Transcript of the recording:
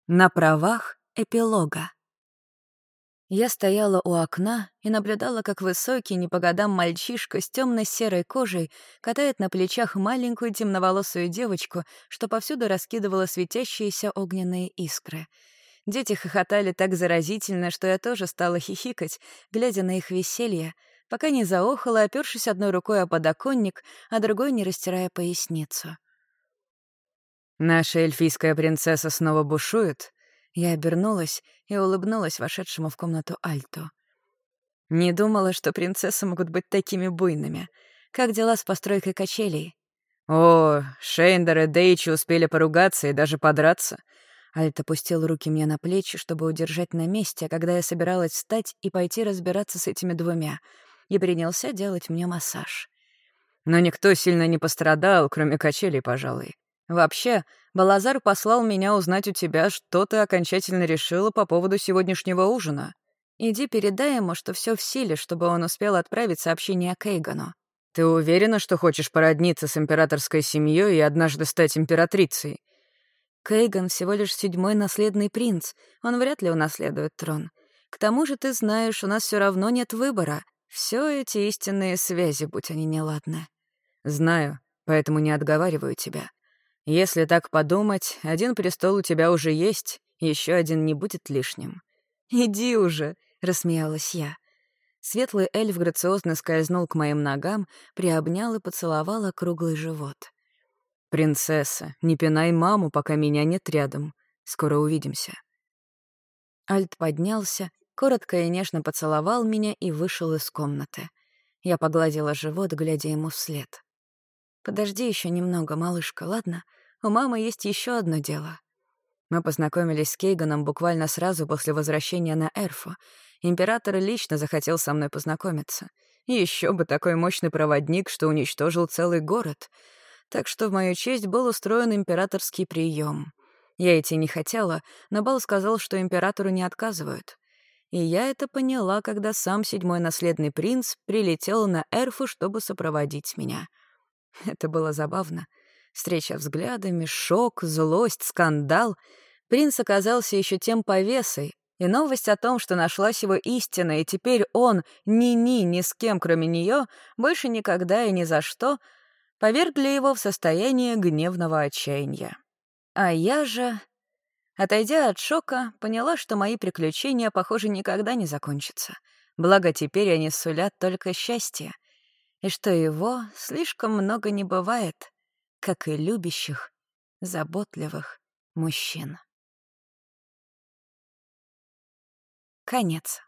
На правах эпилога. Я стояла у окна и наблюдала, как высокий, не по годам мальчишка с темно-серой кожей катает на плечах маленькую темноволосую девочку, что повсюду раскидывала светящиеся огненные искры. Дети хохотали так заразительно, что я тоже стала хихикать, глядя на их веселье, пока не заохала, опёршись одной рукой о подоконник, а другой не растирая поясницу. «Наша эльфийская принцесса снова бушует?» Я обернулась и улыбнулась вошедшему в комнату Альту. Не думала, что принцессы могут быть такими буйными. Как дела с постройкой качелей? О, Шейндер и Дейчи успели поругаться и даже подраться. Альт опустил руки мне на плечи, чтобы удержать на месте, когда я собиралась встать и пойти разбираться с этими двумя, и принялся делать мне массаж. Но никто сильно не пострадал, кроме качелей, пожалуй. Вообще, Балазар послал меня узнать у тебя, что ты окончательно решила по поводу сегодняшнего ужина. Иди передай ему, что все в силе, чтобы он успел отправить сообщение Кейгану. Ты уверена, что хочешь породниться с императорской семьей и однажды стать императрицей? Кейган всего лишь 7-й наследный принц. Он вряд ли унаследует трон. К тому же, ты знаешь, у нас все равно нет выбора. Все эти истинные связи, будь они неладны. Знаю, поэтому не отговариваю тебя. Если так подумать, один престол у тебя уже есть, еще один не будет лишним. «Иди уже», — рассмеялась я. Светлый эльф грациозно скользнул к моим ногам, приобнял и поцеловал округлый живот. «Принцесса, не пинай маму, пока меня нет рядом. Скоро увидимся». Альт поднялся, коротко и нежно поцеловал меня и вышел из комнаты. Я погладила живот, глядя ему вслед. «Подожди еще немного, малышка, ладно? У мамы есть еще одно дело». Мы познакомились с Кейганом буквально сразу после возвращения на Эрфу. Император лично захотел со мной познакомиться. И еще бы такой мощный проводник, что уничтожил целый город. Так что в мою честь был устроен императорский прием. Я идти не хотела, но Бал сказал, что императору не отказывают. И я это поняла, когда сам 7-й наследный принц прилетел на Эрфу, чтобы сопроводить меня. Это было забавно. Встреча взглядами, шок, злость, скандал. Принц оказался еще тем повесой, и новость о том, что нашлась его истина, и теперь он ни с кем, кроме нее, больше никогда и ни за что, повергли его в состояние гневного отчаяния. А я же, отойдя от шока, поняла, что мои приключения, похоже, никогда не закончатся. Благо, теперь они сулят только счастье, и что его слишком много не бывает, как и любящих, заботливых мужчин. Конец.